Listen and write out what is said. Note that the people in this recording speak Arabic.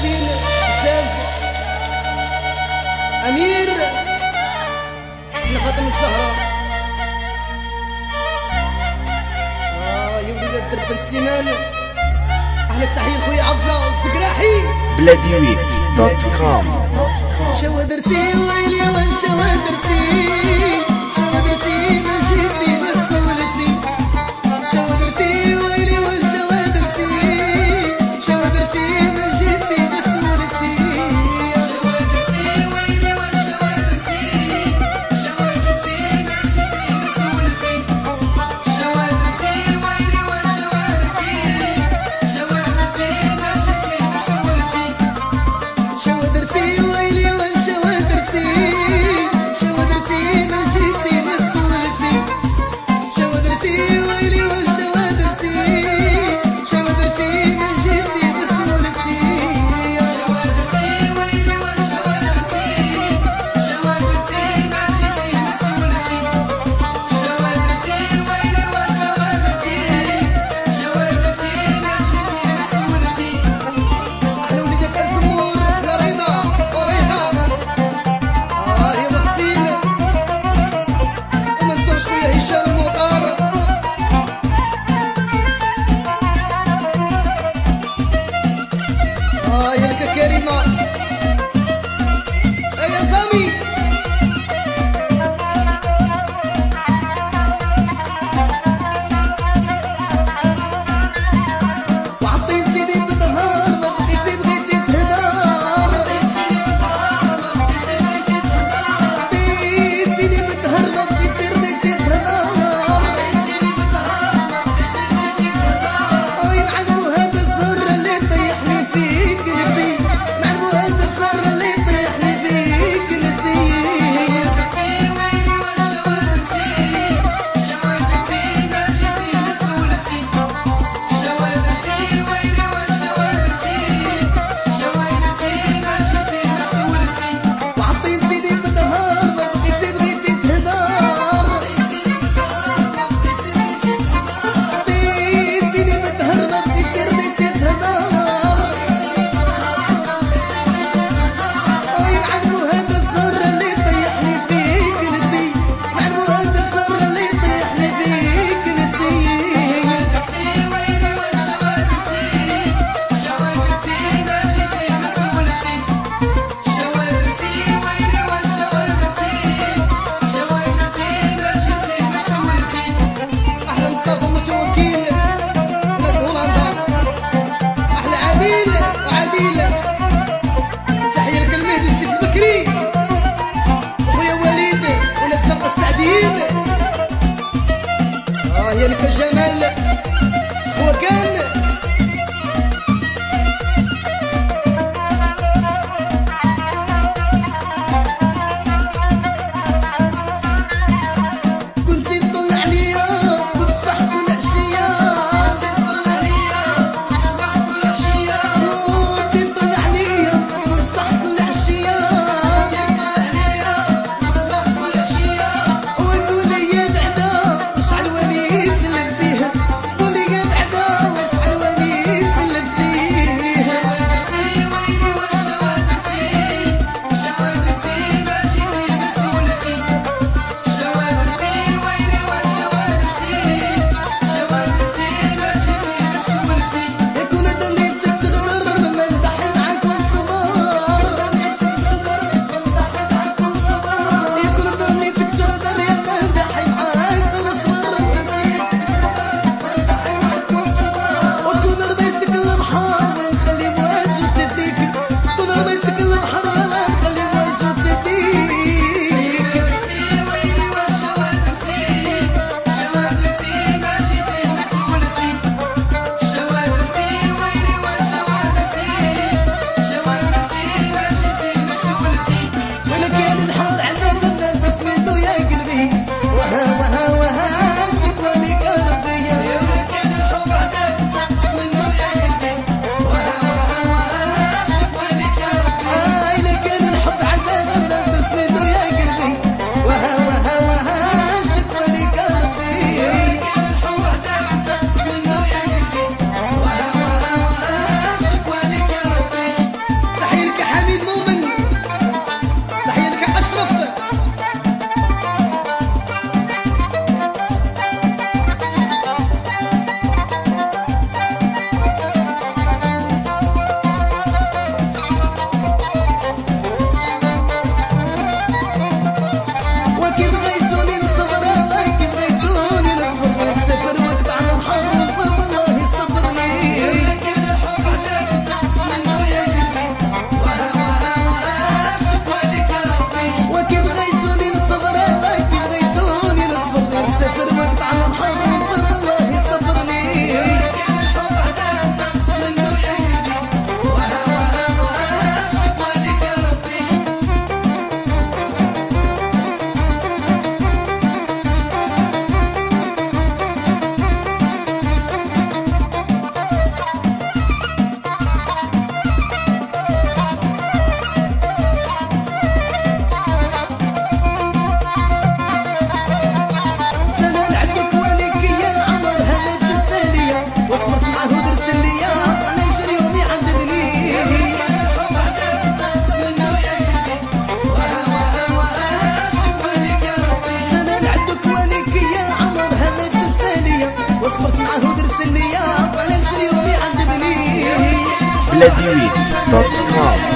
حسين زاز أمير احنا فاطمة الزهراء يا وليد الدرب بن سليمان. احنا تحية خويا عبد الله الزقراحي بلاديويت.com. شوا درتي ويلي وشوا درتي شوا درتي ما جيتي ما سولتي شوا درتي ويلي وشوا درتي شوا درتي ما جيتي ما سولتي شوا درتي ويلي وشوا درتي شوا درتي ما جيتي ما سولتي شوا درتي ويلي وشوا درتي شوا درتي ما جيتي ما سولتي شوا درتي ويلي وشوا درتي شوا درتي ما جيتي ما سولتي شوا درتي ويلي وشوا درتي شوا درتي ما جيتي ما سولتي شوا درتي ويلي وشوا درتي شوا درتي ما جيتي ما سولتي شوا درتي ويلي وشوا درتي شوا درتي ما جيتي ما سولتي. أحلى وليدات الزمور أحلى رضا وريحة يا محسين وما نساوش خويا هشام المطار. يا لك كريمة يا سامي وعطيتيني بالظهر ما بقيتي بغيتي تهدر عطيتيني بالظهر ما بقيتي بغيتي تهدر عطيتيني بالظهر ما بقيتي رضيتي تهدر عطيتيني بالظهر ما بقيتي بغيتي تهدر ينعلمو هذا الزهر اللي طيحني فيك قلتي نعلمو هذا الزهر اللي طيحني فيك قلتي درتي ويلي وشوا درتي شوا درتي ما جيتي ما سولتي شوا درتي ويلي وشوا درتي شوا درتي ما جيتي ما سولتي وعطيتيني بالظهر ما بقيتي بغيتي تهدر عطيتيني بالظهر ما بقيتي بغيتي تهدر عطيتيني بالظهر ما بقيتي رضيتي تهدر عطيتيني بالظهر ما بقيتي بغيتي تهدر ينعلمو هذا الزهر اللي طيحني فيك قلتي نعلمو هذا الزهر اللي طيحني فيك قلتي درتي ويلي وشوا درتي شوا درتي ما جيتي ما سولتي شوا درتي ويلي وشوا درتي شوا درتي ما جيتي ما سولتي. أحلى مصطفى متوكل ناس هولندا أحلى عديل وعديل تحية لك المهدي السيد البكري وخويا وليد وناس سرقة السعديين يا لك جمال خوا كان كنتي تطل عليا كنت صباح كل عشية كنتي تطل عليا كنت صباح كل عشية كنتي تطل عليا كنت صباح كل عشية كنتي تطل عليا كنت صباح كل عشية وقولي يا بعدا وشحال وليد سلفتيه قولي يا بعدا وشحال Ladiwit.com